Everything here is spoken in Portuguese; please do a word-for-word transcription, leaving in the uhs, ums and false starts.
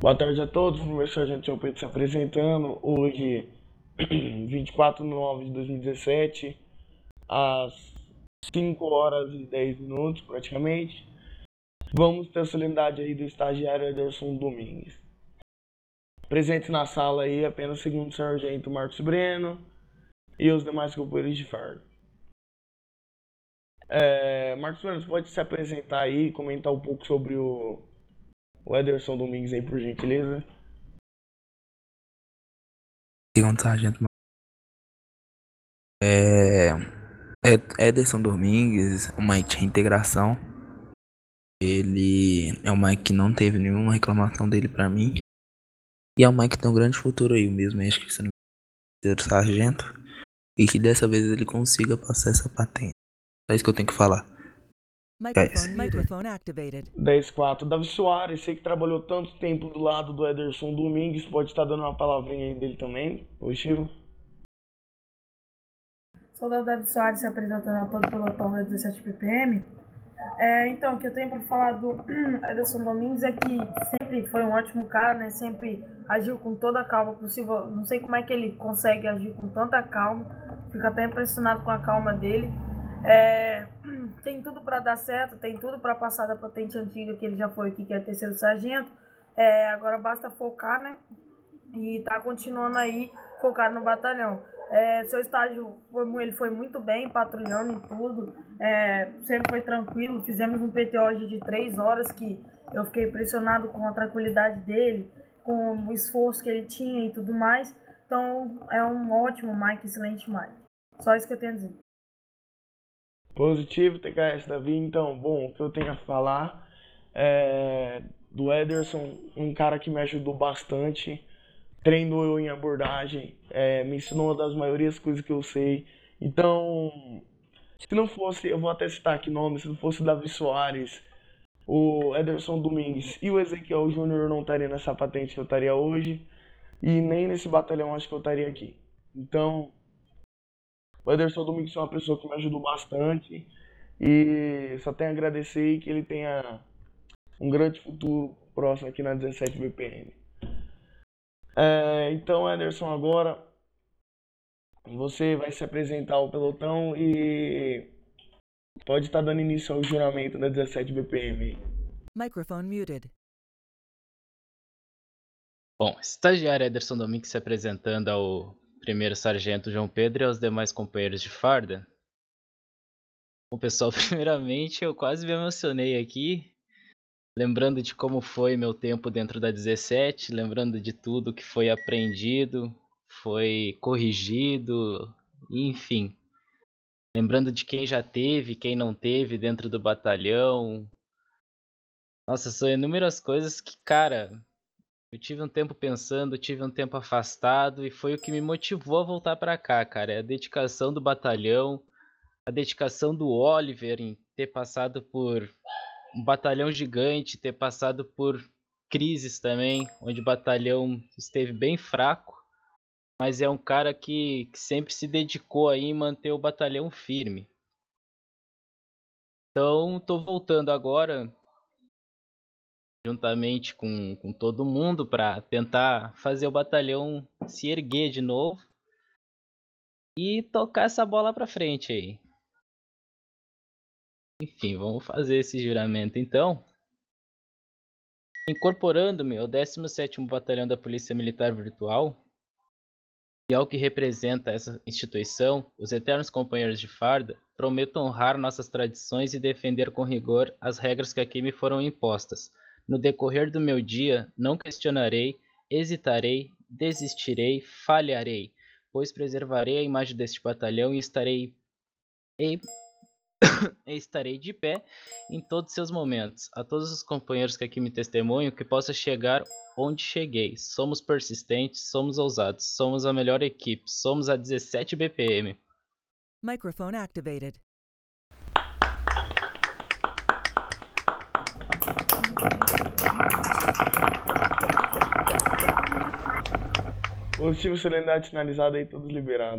Boa tarde a todos, meu sargento João Pedro se apresentando. Hoje, vinte e quatro de nove de dois mil e dezessete, às cinco horas e dez minutos praticamente. Vamos ter a solenidade aí do estagiário Ederson Domingues. Presente na sala aí apenas o segundo sargento Marcos Breno e os demais companheiros de farda. É, Marcos Breno, você pode se apresentar aí e comentar um pouco sobre o, o Ederson Domingues aí, por gentileza? Segundo sargento é, é Ederson Domingues, o Mike de integração. Ele é o Mike que não teve nenhuma reclamação dele pra mim. E é o Mike que tem um grande futuro aí, mesmo acho que sendo terceiro sargento. E que dessa vez ele consiga passar essa patente. É isso que eu tenho que falar. É isso. Microphone, microphone activated. dez quatro. Davi Soares, sei que trabalhou tanto tempo do lado do Ederson Domingues, pode estar dando uma palavrinha aí dele também. Oi, Chico. Soldado Davi Soares se apresentando a todo o pelotão da dezessete B P M. É, então, o que eu tenho para falar do Ederson Domingues é que sempre foi um ótimo cara, né? Sempre agiu com toda a calma possível. Não sei como é que ele consegue agir com tanta calma. Fico até impressionado com a calma dele. É, tem tudo para dar certo, tem tudo para passar da patente antiga que ele já foi aqui, que é terceiro sargento. É, agora basta focar, né? E tá continuando aí focado no batalhão. É, seu estágio, foi, ele foi muito bem, patrulhando em tudo, é, sempre foi tranquilo. Fizemos um P T hoje de três horas, que eu fiquei impressionado com a tranquilidade dele, com o esforço que ele tinha e tudo mais. Então, é um ótimo Mike, excelente Mike. Só isso que eu tenho a dizer. Positivo, T K S, Davi. Então, bom, o que eu tenho a falar é do Ederson, um cara que me ajudou bastante, treinou eu em abordagem, é, me ensinou uma das maiores coisas que eu sei. Então, se não fosse, eu vou até citar aqui nome, se não fosse o Davi Soares, o Ederson Domingues e o Ezequiel Júnior, eu não estaria nessa patente que eu estaria hoje, e nem nesse batalhão acho que eu estaria aqui. Então, o Ederson Domingues é uma pessoa que me ajudou bastante e só tenho a agradecer e que ele tenha um grande futuro próximo aqui na dezessete B P M. É, então, Ederson, agora você vai se apresentar ao pelotão e pode estar dando início ao juramento da dezessete B P M. Microphone muted. Bom, estagiário Ederson Domingues se apresentando ao primeiro sargento João Pedro e aos demais companheiros de farda. Bom, pessoal, primeiramente eu quase me emocionei aqui, lembrando de como foi meu tempo dentro da dezessete, lembrando de tudo que foi aprendido, foi corrigido, enfim. Lembrando de quem já teve, quem não teve dentro do batalhão. Nossa, são inúmeras coisas que, cara, eu tive um tempo pensando, tive um tempo afastado e foi o que me motivou a voltar pra cá, cara. É a dedicação do batalhão, a dedicação do Oliver em ter passado por um batalhão gigante, ter passado por crises também, onde o batalhão esteve bem fraco, mas é um cara que, que sempre se dedicou aí em manter o batalhão firme. Então, tô voltando agora, juntamente com, com todo mundo, para tentar fazer o batalhão se erguer de novo e tocar essa bola para frente aí. Enfim, vamos fazer esse juramento então. Incorporando-me ao décimo sétimo Batalhão da Polícia Militar Virtual, e ao que representa essa instituição, os eternos companheiros de farda, prometo honrar nossas tradições e defender com rigor as regras que aqui me foram impostas. No decorrer do meu dia, não questionarei, hesitarei, desistirei, falharei, pois preservarei a imagem deste batalhão e estarei, e, e estarei de pé em todos os seus momentos. A todos os companheiros que aqui me testemunham, que possa chegar onde cheguei. Somos persistentes, somos ousados, somos a melhor equipe, somos a dezessete B P M. Microphone activated. Positivo, solenidade finalizada aí, todos liberados.